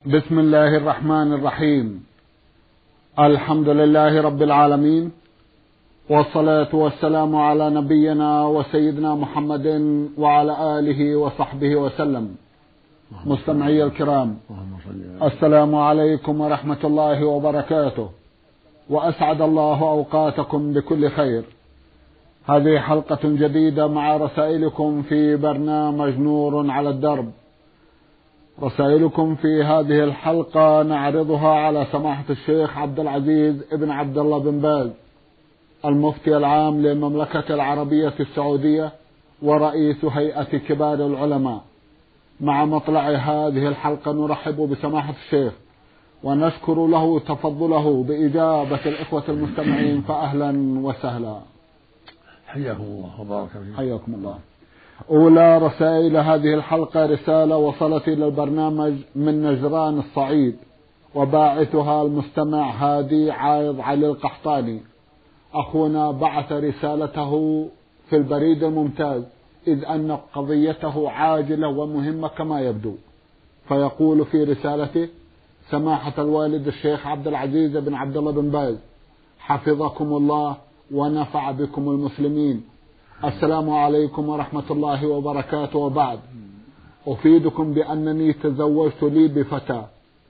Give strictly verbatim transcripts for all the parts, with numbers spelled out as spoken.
بسم الله الرحمن الرحيم. الحمد لله رب العالمين، والصلاة والسلام على نبينا وسيدنا محمد وعلى آله وصحبه وسلم. مستمعي الكرام، السلام عليكم ورحمة الله وبركاته، وأسعد الله أوقاتكم بكل خير. هذه حلقة جديدة مع رسائلكم في برنامج نور على الدرب. رسائلكم في هذه الحلقة نعرضها على سماحة الشيخ عبد العزيز ابن عبد الله بن باز، المفتي العام للمملكة العربية السعودية ورئيس هيئة كبار العلماء. مع مطلع هذه الحلقة نرحب بسماحة الشيخ ونشكر له تفضله بإجابة الإخوة المستمعين، فأهلا وسهلا. حياكم الله وبارك فيكم. حياكم الله. أولى رسائل هذه الحلقة رسالة وصلت إلى البرنامج من نجران الصعيد، وباعثها المستمع هادي عايض علي القحطاني. أخونا بعث رسالته في البريد الممتاز، إذ أن قضيته عاجلة ومهمة كما يبدو. فيقول في رسالته: سماحة الوالد الشيخ عبد العزيز بن عبد الله بن باز، حفظكم الله ونفع بكم المسلمين. السلام عليكم ورحمة الله وبركاته. وبعد، أفيدكم بأنني تزوجت لي بفتاة،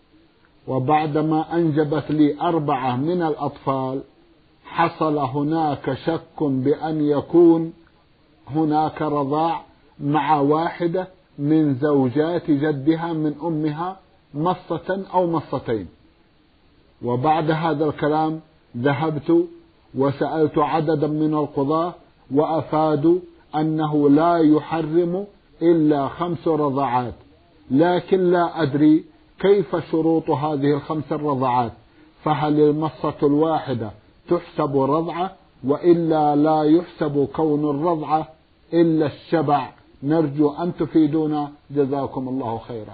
وبعدما أنجبت لي أربعة من الأطفال حصل هناك شك بأن يكون هناك رضاع مع واحدة من زوجات جدها من أمها مصة أو مصتين. وبعد هذا الكلام ذهبت وسألت عددا من القضاة، وأفادوا أنه لا يحرم إلا خمس رضعات، لكن لا أدري كيف شروط هذه الخمس الرضعات، فهل المصة الواحدة تحسب رضعة وإلا لا يحسب كون الرضعة إلا الشبع؟ نرجو أن تفيدونا، جزاكم الله خيرا.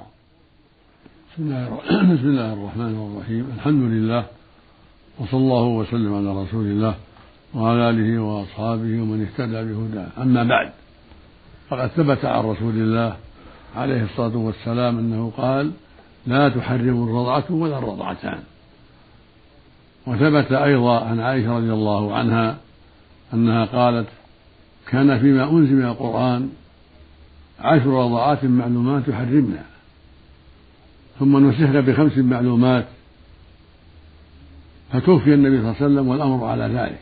بسم الله الرحمن الرحيم. الحمد لله، وصلى الله وسلم على رسول الله وعلى آله وأصحابه ومن اهتدى بهداه. أما بعد، فقد ثبت عن رسول الله عليه الصلاة والسلام أنه قال: لا تحرم الرضعة ولا الرضعتان. وثبت أيضا عن عائشة رضي الله عنها أنها قالت: كان فيما أنزل من القرآن عشر رضعات معلومات يحرمنا، ثم نسخنا بخمس معلومات، فتوفي النبي صلى الله عليه وسلم والأمر على ذلك.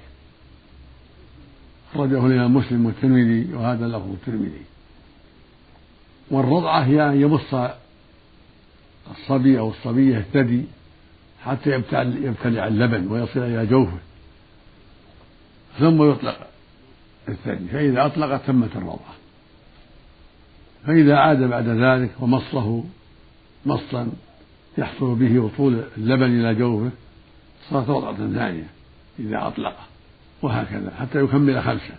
أخرجه الإمام مسلم والترمذي، وهذا لفظ الترمذي. والرضعة هي أن يمص الصبي أو الصبية الثدي حتى يبتلع اللبن ويصل إلى جوفه، ثم يطلق الثدي، فإذا أطلق تمت الرضعة. فإذا عاد بعد ذلك ومصه مصا يحصل به وصول اللبن إلى جوفه صارت رضعة ثانية إذا أطلق، وهكذا حتى يكمل خمسة.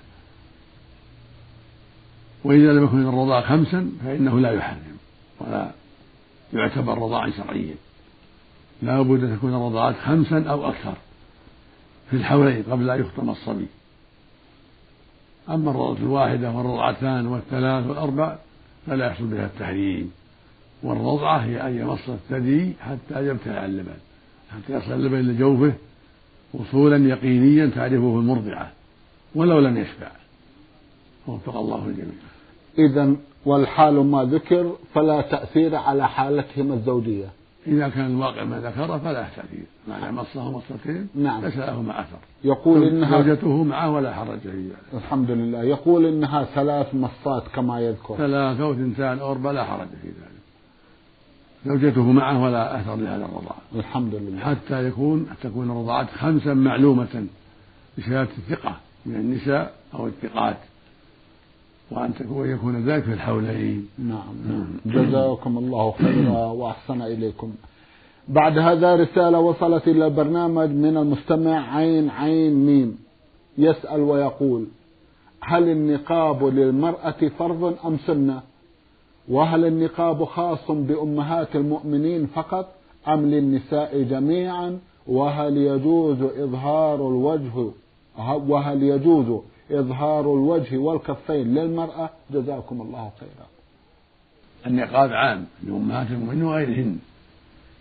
وإذا لم يكن الرضاع خمسا فإنه لا يحرم ولا يعتبر رضاعا شرعيا، لا بد أن تكون الرضاعات خمسا أو أكثر في الحولين قبل أن يخطم الصبي. أما الرضعة الواحدة والرضعتان والثلاث والأربع فلا يحصل بها التحريم. والرضعة هي أن يمص الثدي حتى يبتلع اللبن، حتى يصل اللبن إلى جوفه وصولا يقينيا تعرفه المرضعة ولو لم يشبع. وفق الله الجميع. إذن والحال ما ذكر فلا تأثير على حالتهم الزوجية. إذا كان الواقع ما ذكر فلا تأثير، معنى مصه مصتين نعم ليس له أثر. يقول إنها زوجته معه ولا حرج في ذلك. الحمد لله. يقول إنها ثلاث مصات كما يذكر، ثلاثة وثنتان أو أربع لا حرج في ذلك. زوجته معه ولا أثر لهذا الرضاعة، الحمد لله، حتى يكون تكون الرضاعات خمسا معلومة بشهادة الثقة من النساء أو الثقات، وأن تكون يكون ذلك في الحولين. نعم, نعم. جزاكم الله خيرا وأحسن إليكم. بعد هذا رسالة وصلت إلى البرنامج من المستمع عين عين ميم، يسأل ويقول: هل النقاب للمرأة فرض أم سنة؟ وهل النقاب خاص بأمهات المؤمنين فقط أم للنساء جميعا؟ وهل يجوز إظهار الوجه وهل يجوز إظهار الوجه والكفين للمرأة؟ جزاكم الله خيرا. النقاب عام لأمهات المؤمنين وغيرهن،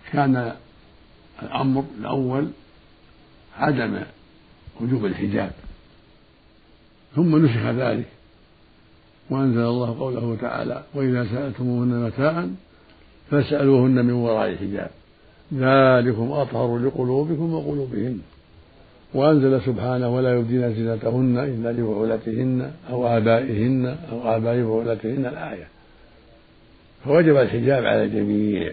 كان الأمر الأول عدم وجوب الحجاب، ثم نسخ ذلك وأنزل الله قوله تعالى: وإذا سألتموهن متاعا فاسألوهن من وراء حجاب ذلكم أطهر لقلوبكم وقلوبهن. وأنزل سبحانه: ولا يبدين زينتهن إلا لبعولتهن أو آبائهن أو آباء بعولتهن الآية. فوجب الحجاب على الجميع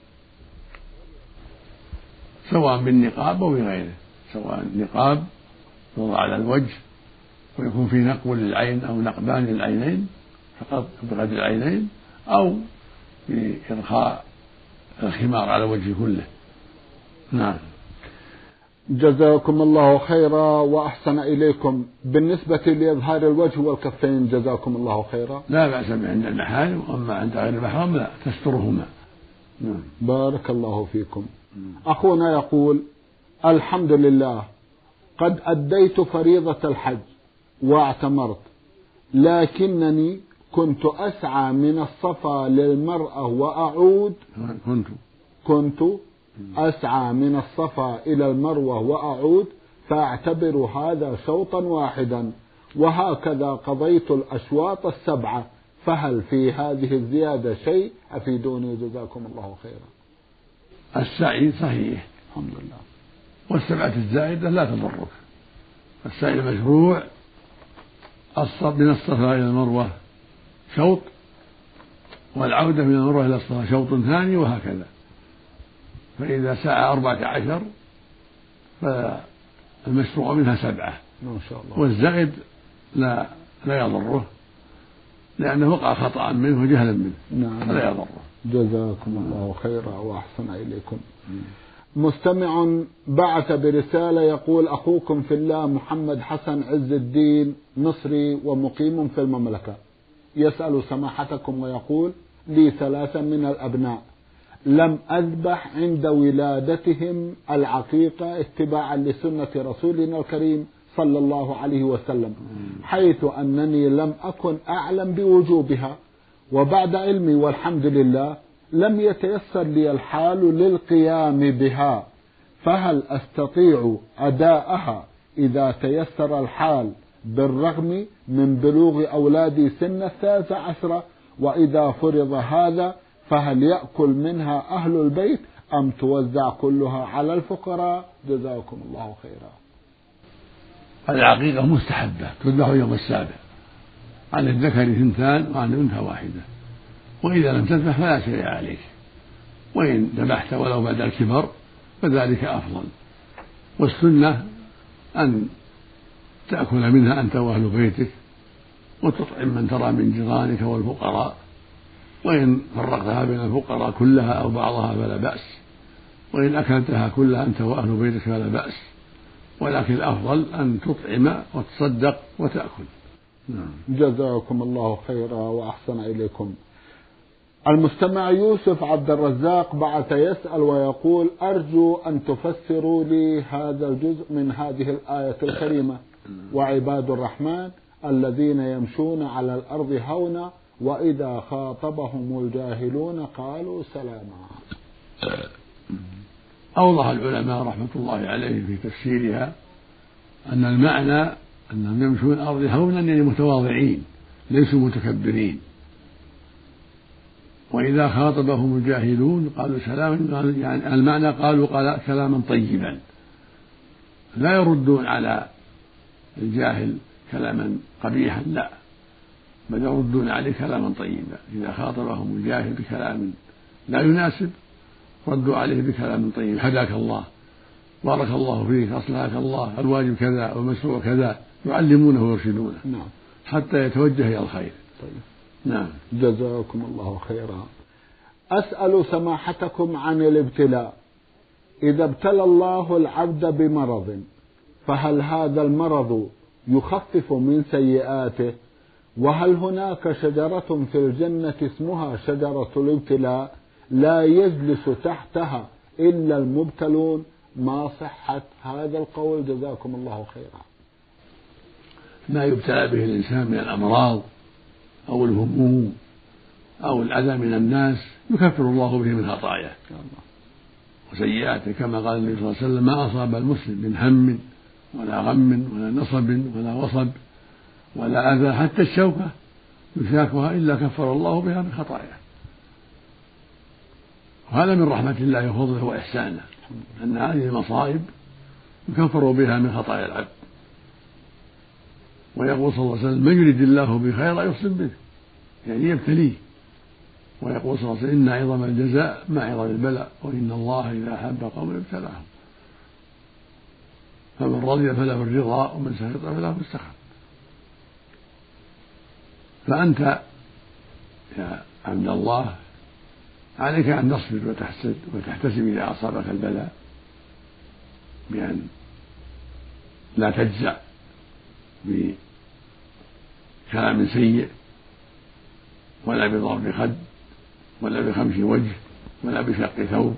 سواء بالنقاب أو بغيره، سواء النقاب يوضع على الوجه ويكون فيه نقب للعين أو نقبان للعينين فقط بغض العينين، أو بإرخاء الخمار على الوجه كله. نعم. جزاكم الله خيرا وأحسن إليكم. بالنسبة لإظهار الوجه والكفين جزاكم الله خيرا لا بأس به عند المحارم، وأما عند غير المحرم لا، تسترهما. نعم. بارك الله فيكم. أخونا يقول: الحمد لله قد أديت فريضة الحج واعتمرت، لكنني كنت أسعى من الصفا للمرأة وأعود كنت كنت أسعى من الصفا إلى المروة وأعود، فأعتبر هذا شوطا واحدا، وهكذا قضيت الأشواط السبعة، فهل في هذه الزيادة شيء؟ أفيدوني جزاكم الله خيرا. السعي صحيح الحمد لله، والسبعة الزائدة لا تضرك. السعي المشروع من الصفا إلى المروة شوط، والعودة من المروة إلى الصفا شوط ثاني، وهكذا. فإذا سعى أربعة عشر فالمشروع منها سبعة ما شاء الله، والزائد لا لا يضره لأنه وقع خطأ منه وجهلا منه. نعم. فلا يضره. جزاكم الله خيرا وأحسن إليكم. مستمع بعث برسالة يقول: أخوكم في الله محمد حسن عز الدين مصري ومقيم في المملكة، يسأل سماحتكم ويقول: لي ثلاثة من الأبناء لم أذبح عند ولادتهم العقيقة اتباعا لسنة رسولنا الكريم صلى الله عليه وسلم، حيث أنني لم أكن أعلم بوجوبها، وبعد علمي والحمد لله لم يتيسر لي الحال للقيام بها، فهل أستطيع أداءها إذا تيسر الحال بالرغم من بلوغ أولادي سن الثالثة عشرة؟ وإذا فرض هذا فهل يأكل منها أهل البيت أم توزع كلها على الفقراء؟ جزاكم الله خيرا. العقيقة مستحبة تذبح يوم السابع، عن الذكر اثنتان وعن الأنثى واحدة، وإذا لم تذبح فلا شيء عليك، وإن ذبحت ولو بعد الكبر فذلك أفضل. والسنة أن تأكل منها أنت وأهل بيتك وتطعم من ترى من جيرانك والفقراء، وإن فرقتها بين الفقراء كلها أو بعضها فلا بأس، وإن أكلتها كلها أنت وأهل بيتك فلا بأس، ولكن الأفضل أن تطعم وتصدق وتأكل. نعم. جزاكم الله خيرا وأحسن إليكم. المستمع يوسف عبد الرزاق بعث يسأل ويقول: أرجو أن تفسروا لي هذا الجزء من هذه الآية الكريمة: وعباد الرحمن الذين يمشون على الأرض هونا وإذا خاطبهم الجاهلون قالوا سلاما. أوضح العلماء رحمة الله عليه في تفسيرها أن المعنى أنهم يمشون على الأرض هونا يعني متواضعين ليسوا متكبرين، وإذا خاطبهم الجاهلون قالوا سلاما، يعني المعنى قالوا قال كلاما طيبا، لا يردون على الجاهل كلاما قبيحا، لا، بل يردون عليه كلاما طيبا. إذا خاطبهم الجاهل بكلام لا يناسب ردوا عليه بكلام طيب: هداك الله، بارك الله فيك، أصلحك الله، الواجب كذا والمشروع كذا، يعلمونه ويرشدونه نعم. حتى يتوجه إلى الخير. طيب. نعم. جزاكم الله خيرا. أسأل سماحتكم عن الابتلاء. إذا ابتلى الله العبد بمرض فهل هذا المرض يخفف من سيئاته؟ وهل هناك شجرة في الجنة اسمها شجرة الابتلاء لا يجلس تحتها إلا المبتلون؟ ما صحة هذا القول؟ جزاكم الله خيرا. ما يبتلى به الإنسان من الأمراض أو الهموم أو الأذى من الناس يكفر الله به من خطاياه، وسيئاته، كما قال النبي صلى الله عليه وسلم: ما أصاب المسلم من هم ولا غم ولا نصب ولا وصب ولا أذى حتى الشوكة يشاكها إلا كفر الله بها من خطاياه. وهذا من رحمة الله وفضله وإحسانه، أن هذه المصائب يكفر بها من خطايا العبد. ويقول صلى الله عليه وسلم: من يريد الله به خيرا يصب به، يعني يبتليه. ويقول صلى الله عليه وسلم: إن عظم الجزاء مع عظم البلاء، وإن الله إذا أحب قوما ابتلاهم. فمن رضي فله الرضا، ومن سخط فله السخط. فأنت يا عبد الله عليك أن تصبر وتحسد وتحتسب إذا أصابك البلاء، بأن لا تجزع بكلام سيء ولا بضرب خد ولا بخمش وجه ولا بشق ثوب،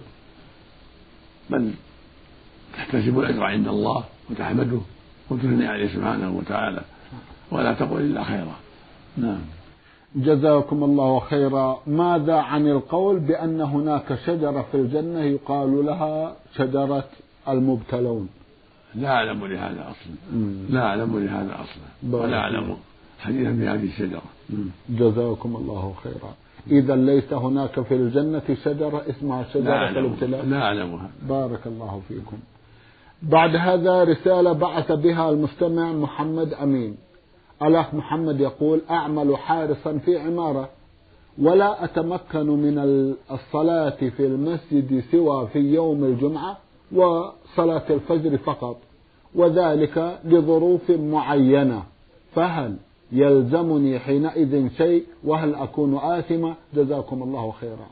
بل تحتسب الأجر عند الله وتحمده وتثني عليه سبحانه وتعالى، ولا تقل إلا خيرا. نعم. جزاكم الله خيرا. ماذا عن القول بأن هناك شجرة في الجنة يقال لها شجرة المبتلون؟ لا أعلم لهذا أصلا. لا أعلم لهذا أصلا ولا أعلم حديثا في هذه الشجرة. جزاكم الله خيرا. إذا ليس هناك في الجنة شجرة اسمها شجرة الابتلاء؟ لا أعلمها. بارك الله فيكم. بعد هذا رسالة بعث بها المستمع محمد أمين. الأخ محمد يقول: أعمل حارسا في عمارة، ولا أتمكن من الصلاة في المسجد سوى في يوم الجمعة وصلاة الفجر فقط، وذلك لظروف معينة، فهل يلزمني حينئذ شيء؟ وهل أكون آثمة؟ جزاكم الله خيرا.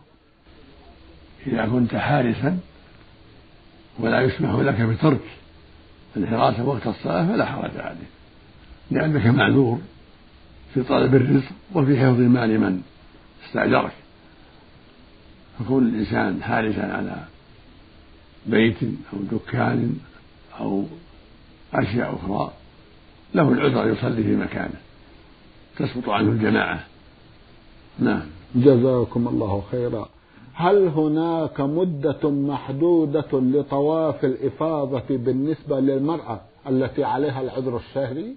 إذا كنت حارسا ولا يسمح لك بترك الحراسة وقت الصلاة فلا حرج عليك، لأنك معذور في طلب الرزق وفي حفظ مال من استأجرك. فكون الإنسان حارسا على بيت أو دكان أو أشياء أخرى له العذر يصلي في مكانه، تسقط عنه الجماعة. نعم. جزاكم الله خيرا. هل هناك مدة محدودة لطواف الإفاضة بالنسبة للمرأة التي عليها العذر الشهري؟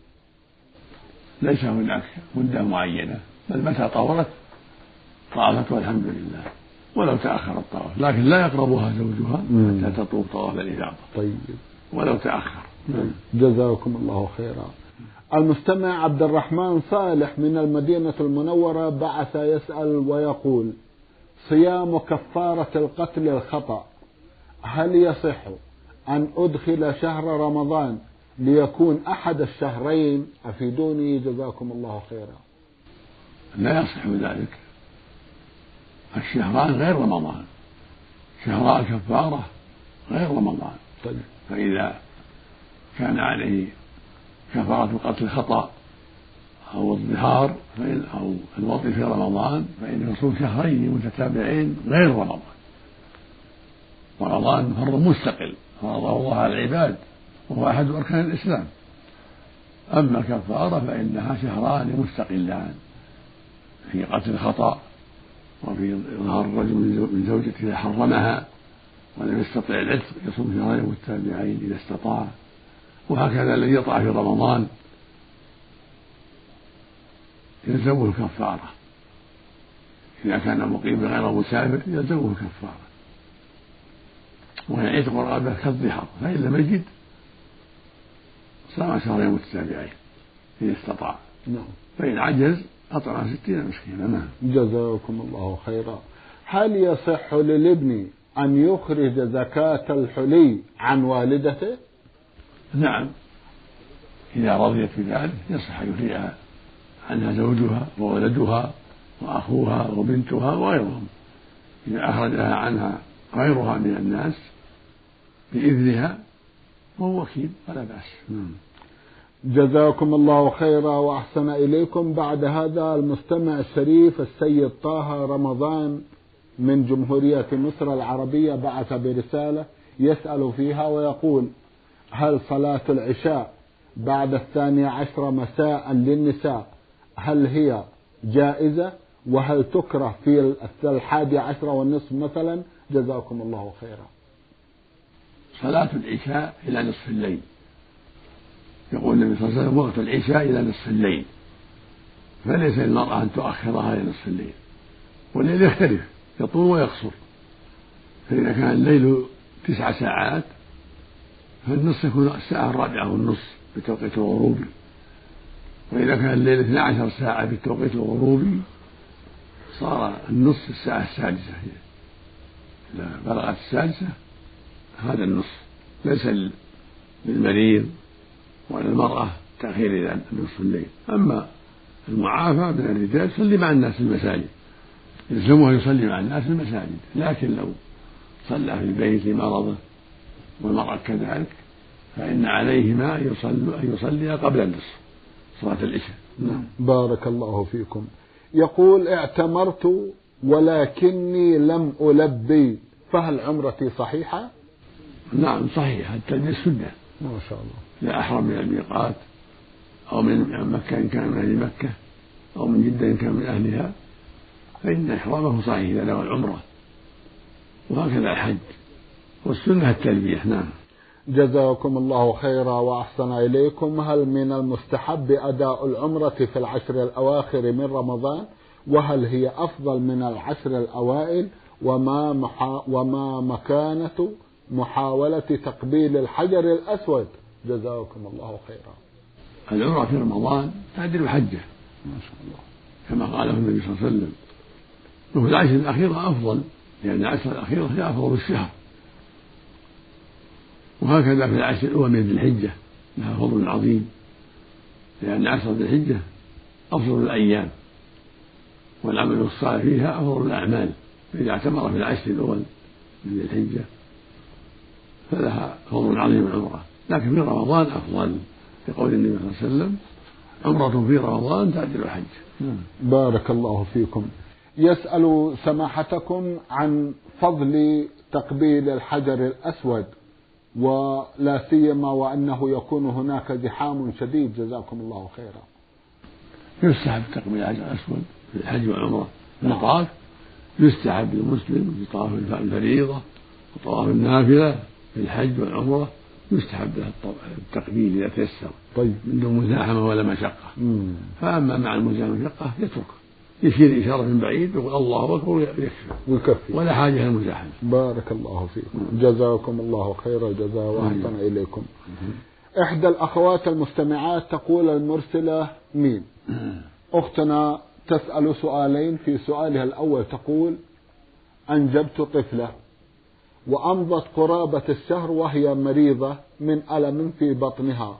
ليس هناك مدة معينة، بل متى طورت طافت والحمد لله، ولو تأخر الطواف، لكن لا يقربها زوجها حتى تطوف طواف الإفاضة. طيب. ولو تأخر. جزاكم الله خيرا. المستمع عبد الرحمن صالح من المدينة المنورة بعث يسأل ويقول: صيام كفارة القتل الخطأ، هل يصح أن أدخل شهر رمضان ليكون أحد الشهرين؟ أفيدوني جزاكم الله خيرا. لا يصح ذلك، الشهران غير رمضان، شهراء الكفارة غير رمضان. طيب. فإذا كان عليه كفارة قتل خطأ أو الظهار أو الوطي في رمضان فإنه يصوم شهرين متتابعين غير رمضان. رمضان فرض مستقل فرضه الله على العباد وهو أحد أركان الإسلام، أما الكفارة فإنها شهران مستقلان في قتل الخطأ وفي إظهار الرجل من زوجته إذا حرمها ولم يستطع العتق يصوم شهرين متتابعين إذا استطاع. وهكذا الذي يطع في رمضان يلزمه الكفارة، إذا كان مقيما غير مسافر يلزمه الكفارة، ويعتق رقبته كالظهار، فإن لم يجد صام شهرين متتابعين إذا استطاع. نعم. فإن عجز أطعم ستين مسكينا. نعم. جزاكم الله خيرا. هل يصح للابن أن يخرج زكاة الحلي عن والدته؟ نعم، إذا رضيت بذلك يصح أن يخرجها عنها زوجها وولدها وأخوها وبنتها وغيرهم، إذا أخرجها عنها غيرها من الناس بإذنها وهو وكيل فلا بأس. جزاكم الله خيرا وأحسن إليكم. بعد هذا المستمع الشريف السيد طه رمضان من جمهورية مصر العربية بعث برسالة يسأل فيها ويقول: هل صلاة العشاء بعد الثانية عشر مساء للنساء هل هي جائزة؟ وهل تكره في الحادي عشر والنصف مثلا جزاكم الله خيرا. صلاة العشاء إلى نصف الليل، يقول النبي صلى الله عليه وسلم وقت العشاء إلى نصف الليل، فليس للمرأة أن تؤخرها إلى نصف الليل، والليل يختلف يطول ويقصر، فإذا كان الليل تسع ساعات فالنصف يكون الساعة الرابعة والنصف بتوقيت الغروب، وإذا كان الليل اثنا عشر ساعة بالتوقيت الغروبي صار النصف الساعة السادسة، إذا بلغت السادسة هذا النصف. ليس للمريض ولا المرأة تأخير إلى نصف الليل. أما المعافى من الرجال يصلي مع الناس في المساجد، يلزمه يصلي مع الناس في المساجد، لكن لو صلى في البيت لمرضه والمرأة كذلك فإن عليهما أن يصلي قبل النصف صلاة العشاء. نعم. بارك الله فيكم. يقول اعتمرت ولكني لم ألبي، فهل عمرتي صحيحة؟ نعم صحيحة، التلبية سنة ما شاء الله. لا أحرم من الميقات أو من مكة إن كان من أهل مكة أو من جدة إن كان من أهلها فإن إحرامه صحيح إذا نوى العمرة، وهكذا الحج، والسنة التلبية. نعم. جزاكم الله خيرا وأحسن إليكم. هل من المستحب أداء العمرة في العشر الأواخر من رمضان؟ وهل هي أفضل من العشر الأوائل؟ وما, محا وما مكانة محاولة تقبيل الحجر الأسود؟ جزاكم الله خيرا. العمرة في رمضان تعدل حجة ما شاء الله، كما قاله النبي صلى الله عليه وسلم، وفي العشر الأخيرة أفضل، لأن العشر الأخيرة هي أفضل الشهر، وهكذا في العشر الأول من ذي الحجة لها فضل عظيم، لأن عشر ذي الحجة أفضل الأيام والعمل الصالح فيها أفضل الأعمال، فإذا اعتمر في العشر الأول من ذي الحجة فلها فضل عظيم العمرة، لكن في رمضان أفضل، لقول النبي صلى الله عليه وسلم عمرة في رمضان تعدل الحج. بارك الله فيكم. يسأل سماحتكم عن فضل تقبيل الحجر الأسود، ولا سيما وأنه يكون هناك زحام شديد، جزاكم الله خيرا. يستحب تقبيل الحجر الأسود في الحج والعمرة في الطواف، يستحب للمسلم في طواف الفريضة وطواف النافلة في الحج والعمرة يستحب له التقبيل إذا تيسر، طيب من دون مزاحمة ولا مشقة. مم. فأما مع المزاحمة والمشقة يترك، يشير إشارة من بعيد يقول الله أكبر ويكفي ويكفي، ولا حاجة للمزاحمة. بارك الله فيكم. جزاكم الله خير الجزاء وأحسن إليكم. إحدى الأخوات المستمعات تقول المرسلة مين أختنا تسأل سؤالين. في سؤالها الأول تقول: أنجبت طفلة وأمضت قرابة الشهر وهي مريضة من ألم في بطنها،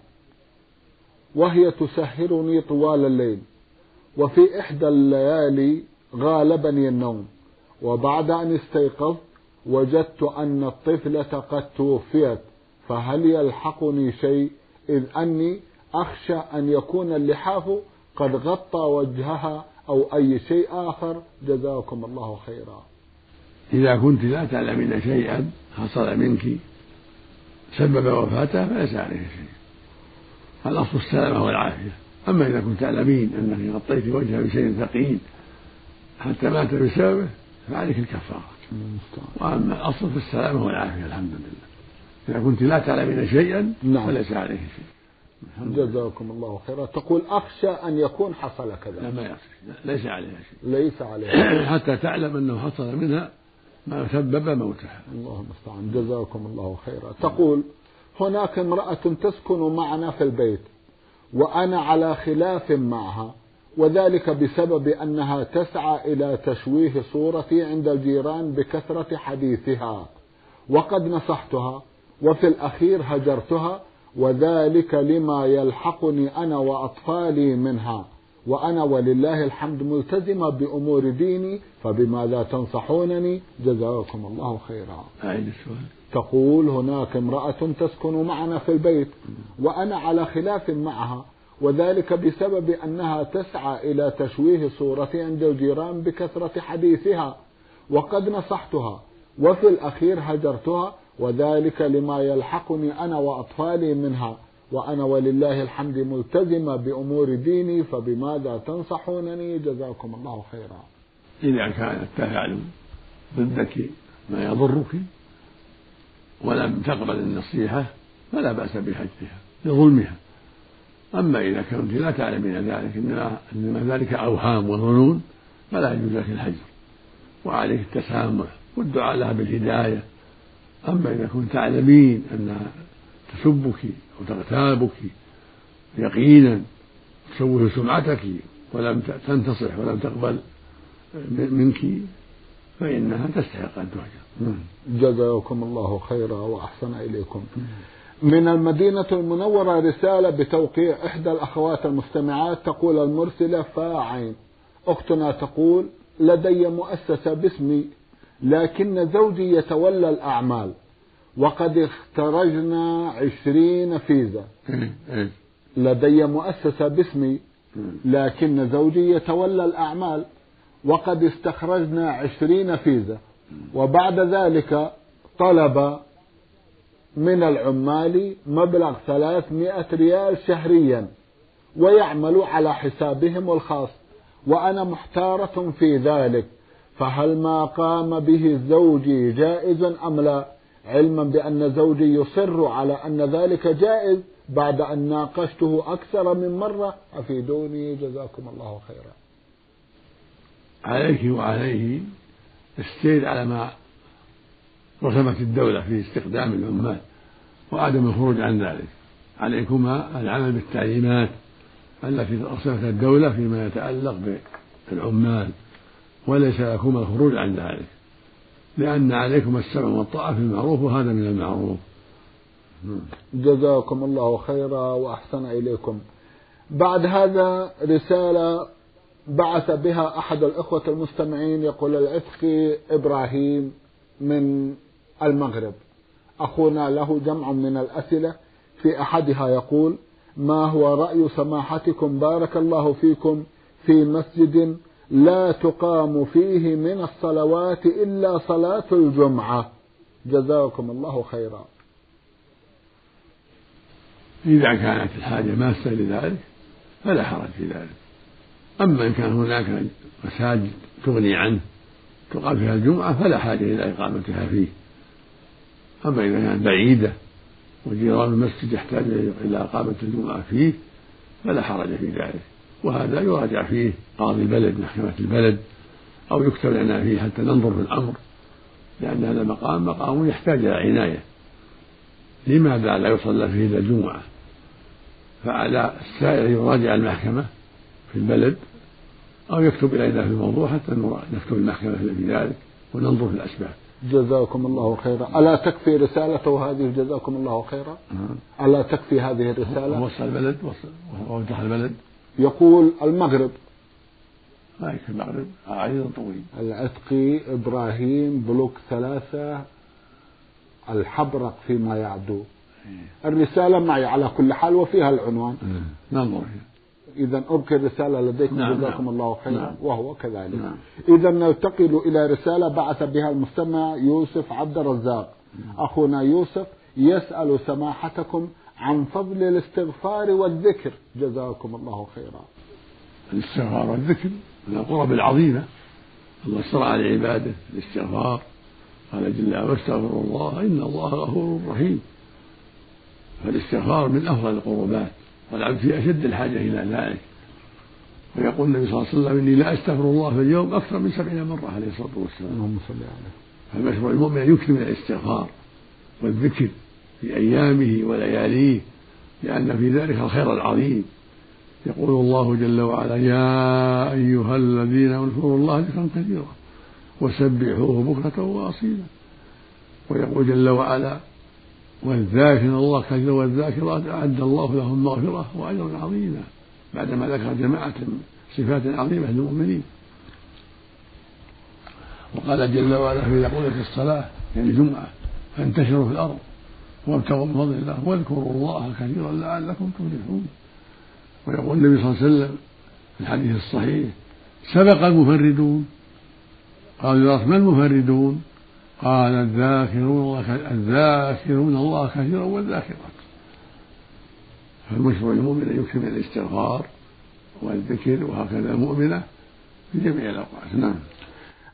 وهي تسهرني طوال الليل، وفي إحدى الليالي غالبني النوم، وبعد أن استيقظت وجدت أن الطفلة قد توفيت، فهل يلحقني شيء؟ إذ أني أخشى أن يكون اللحاف قد غطى وجهها أو أي شيء آخر، جزاكم الله خيرا. إذا كنت لا تعلمين شيئا حصل منك سبب وفاتها فليس عليه شيء، الأصل السلامة والعافية. أما إذا كنت تعلمين أنك غطيت وجهها بشيء ثقيل حتى مات بسببه فعليك الكفارة، وأما الأصل في السلامة والعافية الحمد لله. إذا كنت لا تعلمين شيئا نعم. فليس عليه شيء. جزاكم الله خيرا. تقول: أخشى أن يكون حصل كذا. لا، ما يخشى، ليس عليها شيء، ليس عليها حتى تعلم أنه حصل منها ما سبب موتها. الله المستعان. جزاكم الله خيرا. تقول: هناك امرأة تسكن معنا في البيت وأنا على خلاف معها، وذلك بسبب أنها تسعى إلى تشويه صورتي عند الجيران بكثرة حديثها، وقد نصحتها وفي الأخير هجرتها، وذلك لما يلحقني أنا وأطفالي منها، وأنا ولله الحمد ملتزمة بأمور ديني، فبماذا تنصحونني؟ جزاكم الله خيرا. أعيد السؤال. تقول: هناك امرأة تسكن معنا في البيت وأنا على خلاف معها، وذلك بسبب أنها تسعى إلى تشويه صورتي عند الجيران بكثرة حديثها، وقد نصحتها وفي الأخير هجرتها، وذلك لما يلحقني أنا وأطفالي منها، وأنا ولله الحمد ملتزمة بأمور ديني، فبماذا تنصحونني؟ جزاكم الله خيرا. إذا كان التفاعل ضدك ما يضرك ولم تقبل النصيحة فلا بأس بحجرها لظلمها. أما إذا كنت لا تعلمين ذلك إنما ذلك أوهام وظنون فلا يجوز لك الحجر، وعليك التسامح والدعاء لها بالهداية. أما إذا كنت تعلمين أنها تسبك أو تغتابك يقينا تشوه سمعتك ولم تنتصح ولم تقبل منك فإنها تستحق أن تهجر. جزاكم الله خيرا وأحسن إليكم. من المدينة المنورة رسالة بتوقيع إحدى الأخوات المستمعات، تقول المرسلة فاعين: أختنا تقول: لدي مؤسسة باسمي لكن زوجي يتولى الأعمال وقد اخترجنا عشرين فيزا. لدي مؤسسة باسمي لكن زوجي يتولى الأعمال وقد استخرجنا عشرين فيزا، وبعد ذلك طلب من العمال مبلغ ثلاثمائة ريال شهريا ويعمل على حسابهم الخاص، وأنا محتارة في ذلك، فهل ما قام به زوجي جائز أم لا؟ علما بأن زوجي يصر على أن ذلك جائز بعد أن ناقشته أكثر من مرة، أفيدوني جزاكم الله خيرا. عليك وعليه السير على ما رسمت الدولة في استخدام العمال وعدم الخروج عن ذلك. عليكما العمل بالتعليمات التي رسمتها الدولة فيما يتعلق بالعمال، وليس لكما الخروج عن ذلك، لأن عليكم السمع والطاعة في المعروف وهذا من المعروف. جزاكم الله خيرا وأحسن إليكم. بعد هذا رسالة بعث بها أحد الأخوة المستمعين، يقول: العتقي إبراهيم من المغرب. أخونا له جمع من الأسئلة، في أحدها يقول: ما هو رأي سماحتكم بارك الله فيكم في مسجد لا تقام فيه من الصلوات إلا صلاة الجمعة؟ جزاكم الله خيرا. إذا كانت الحاجة ماسة لذلك فلا حرج في ذلك. أما إن كان هناك مساجد تغني عنه تقام فيها الجمعة فلا حاجة إلى إقامتها فيه. أما إذا كانت بعيدة وجيران المسجد يحتاج إلى إقامة الجمعة فيه فلا حرج في ذلك، وهذا يراجع فيه قاضي البلد محكمة البلد أو يكتب لنا فيه حتى ننظر في الأمر، لأن هذا المقام مقام يحتاج إلى عناية. لماذا لا يصلى فيه إلا الجمعة؟ فعلى السائر يراجع المحكمة في البلد أو يكتب إلينا في الموضوع حتى نكتب المحكمة في ذلك وننظر في الأسباب. جزاكم الله خيرا. ألا تكفي رسالته هذه؟ جزاكم الله خيرا. ألا تكفي هذه الرسالة؟ وصل البلد ووضح البلد. يقول: المغرب. ما يكفي المغرب عريض طويل. العتقي إبراهيم بلوك ثلاثة الحبرق فيما يعدو. الرسالة معي على كل حال وفيها العنوان. ننظر. إذا أبقي الرسالة لديكم. نعم. جزاكم نعم. الله خيرا. نعم. وهو كذلك. نعم. إذا ننتقل إلى رسالة بعث بها المستمع يوسف عبد الرزاق. أخونا يوسف يسأل سماحتكم عن فضل الاستغفار والذكر. جزاكم الله خيرا. الاستغفار والذكر من القرب العظيمة، الله اشترع على عباده الاستغفار، قال جل وعلا: واستغفروا الله إن الله غفور رحيم. فالاستغفار من أفضل القربات والعبد في أشد الحاجة إلى ذلك. ويقول النبي صلى الله عليه وسلم: إني لا أستغفر الله في اليوم أكثر من سبعين مرة عليه الصلاة والسلام. اللهم صل عليه. فالمشروع المؤمن أن يكثر من الاستغفار والذكر في أيامه ولياليه، لأن في ذلك الخير العظيم. يقول الله جل وعلا: يا أيها الذين اذكروا الله ذكرا كثيرا وسبحوه بكرة وأصيلا. ويقول جل وعلا: والذاكرين الله كثيرا والذاكرات أعد الله لهم مغفرة وأجرا عظيما، بعدما ذكر جماعة صفات عظيمة للمؤمنين. وقال جل وعلا: فإذا قضيت الصلاة يعني الجمعة فانتشروا في الأرض وابتغوا من فضل الله واذكروا الله كثيرا لعلكم تفلحون. ويقول النبي صلى الله عليه وسلم في الحديث الصحيح: سبق المفردون. قالوا: يا رسول ما المفردون؟ قال: الذاكرون الله الذاكرون الله كثيرا والذاكرات. فالمشروع المؤمن أن يكثر من الاستغفار والذكر، وهكذا المؤمنة في جميع الأوقات. نعم.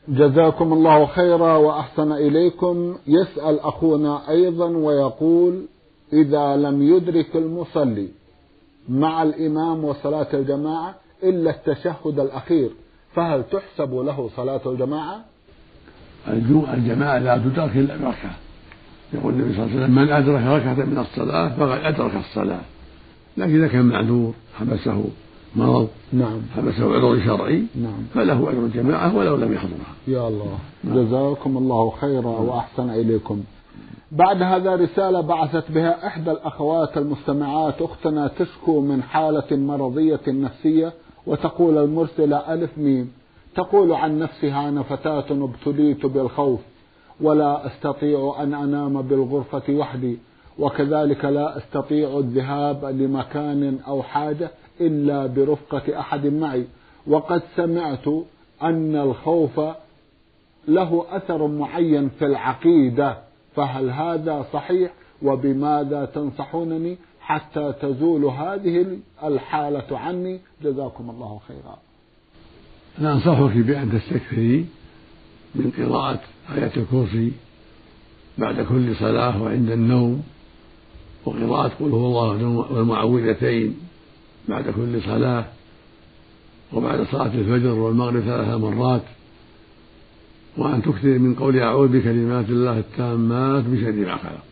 جزاكم الله خيرا وأحسن إليكم. يسأل أخونا أيضا ويقول: إذا لم يدرك المصلي مع الإمام وصلاة الجماعة إلا التشهد الأخير فهل تحسب له صلاة الجماعة؟ الجماعة لا تدرك إلا بركعة. يقول النبي صلى الله عليه وسلم: من أدرك ركعة من الصلاة فقد أدرك الصلاة. لكن إذا كان معذور حبسه مرض، نعم، حبسه عذر شرعي، نعم، فله أجر الجماعة ولو لم يحضرها. يا الله. نعم. جزاكم الله خيرا وأحسن إليكم. بعد هذا رسالة بعثت بها إحدى الأخوات المستمعات، أختنا تشكو من حالة مرضية نفسية، وتقول المرسلة ألف ميم، تقول عن نفسها: أنا فتاة ابتليت بالخوف ولا أستطيع أن أنام بالغرفة وحدي، وكذلك لا أستطيع الذهاب لمكان أو حاجة إلا برفقة أحد معي، وقد سمعت أن الخوف له أثر معين في العقيدة، فهل هذا صحيح؟ وبماذا تنصحونني حتى تزول هذه الحالة عني؟ جزاكم الله خيرا. أنا أنصحك بأن تستكثري من قراءة آية الكرسي بعد كل صلاة وعند النوم، وقراءة قل هو الله والمعوذتين بعد كل صلاة، وبعد صلاة الفجر والمغرب ثلاث مرات، وأن تكثر من قول أعوذ بكلمات الله التامات من شر ما خلق،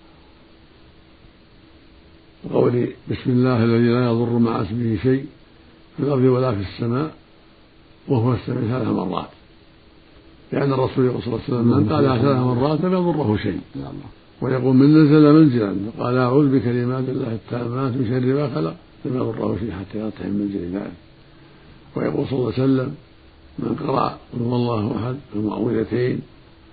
وقول بسم الله الذي لا يضر مع اسمه شيء في الأرض ولا في السماء وهو السميع ثلاث مرات، لأن الرسول صلى الله عليه وسلم من قالها ثلاث مرات لم يضره شيء. ويقول من نزل منزلا قال أعوذ بكلمات الله التامات من شر ما خلق لم يضره شيء حتى يرتحل من منزل ذلك. ويقول صلى الله عليه وسلم من قرأ قل هو الله أحد المعوذتين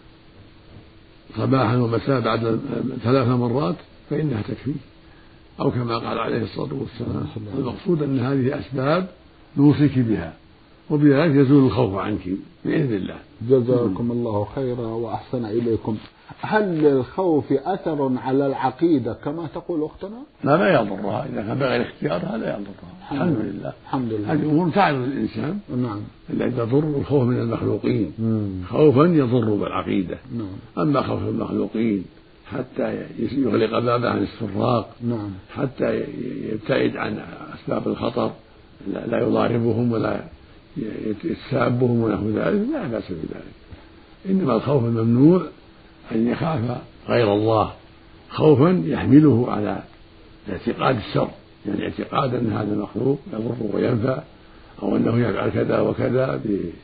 صباحا ومساء بعد ثلاث مرات فإنها تكفي، أو كما قال عليه الصلاة والسلام. المقصود أن هذه أسباب نوصيك بها، وبذلك يزول الخوف عنك بإذن الله. جزاكم الله خيرا وأحسن إليكم. هل للخوف أثر على العقيدة كما تقول أختنا؟ لا لا يضرها إذا كان بغير اختيارها، لا يضرها. الحمد لله. الحمد لله. هذه أمور تعرض الإنسان. نعم. التي تضر الخوف من المخلوقين. مم. خوفا يضر بالعقيدة. نعم. أما خوف المخلوقين حتى يغلق بابه عن السراق، نعم، حتى يبتعد عن أسباب الخطر، لا يضاربهم ولا يتسابهم ونحو ذلك، لا بأس بذلك. إنما الخوف الممنوع أن يخاف غير الله خوفا يحمله على اعتقاد الشر، يعني اعتقاد أن هذا المخلوق يضر وينفع، أو أنه يفعل كذا وكذا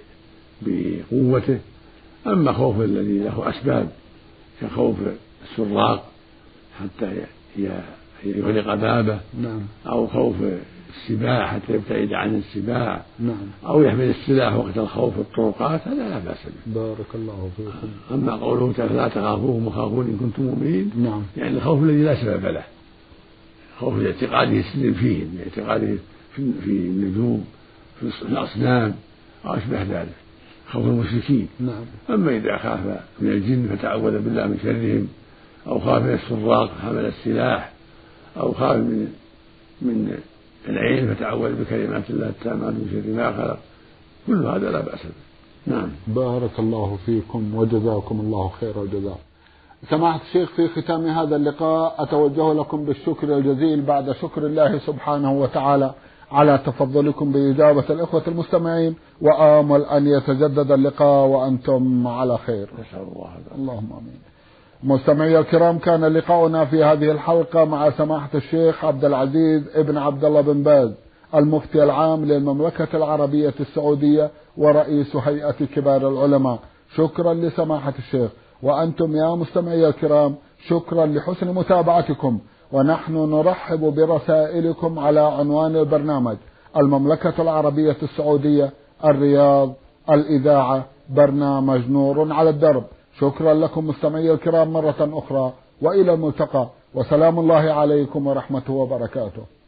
بقوته. أما خوف الذي له أسباب كخوف السراق حتى يغلق بابه، نعم، أو خوف السباع حتى يبتعد عن السباع، نعم، أو يحمل السلاح وقت الخوف في الطرقات، هذا لا بأس به. بارك الله فيكم. أما قوله تعالى لا تخافوهم وخافون إن كنتم مؤمنين، نعم، يعني الخوف الذي لا سبب له، خوف اعتقاده السلم فيهم، اعتقاده في النجوم في الأصنام أو أشبه ذلك، خوف المشركين. نعم. أما إذا خاف من الجن فتعوذ بالله من شرهم، أو خاف من السراق حمل السلاح، أو خاف من من العين فتعوذ بكلمات الله التامات من شر ما خلق، كل هذا لا بأس به. نعم. بارك الله فيكم وجزاكم الله خير الجزاء. سماحة الشيخ، في ختام هذا اللقاء أتوجه لكم بالشكر الجزيل بعد شكر الله سبحانه وتعالى على تفضلكم بإجابة الإخوة المستمعين، وآمل أن يتجدد اللقاء وأنتم على خير. نسأل الله هذا. اللهم آمين. مستمعي الكرام، كان لقاؤنا في هذه الحلقة مع سماحة الشيخ عبد العزيز ابن عبد الله بن باز، المفتي العام للمملكة العربية السعودية ورئيس هيئة كبار العلماء. شكرا لسماحة الشيخ، وأنتم يا مستمعي الكرام شكرا لحسن متابعتكم، ونحن نرحب برسائلكم على عنوان البرنامج: المملكة العربية السعودية، الرياض، الإذاعة، برنامج نور على الدرب. شكرا لكم مستمعي الكرام مرة أخرى، وإلى الملتقى، وسلام الله عليكم ورحمته وبركاته.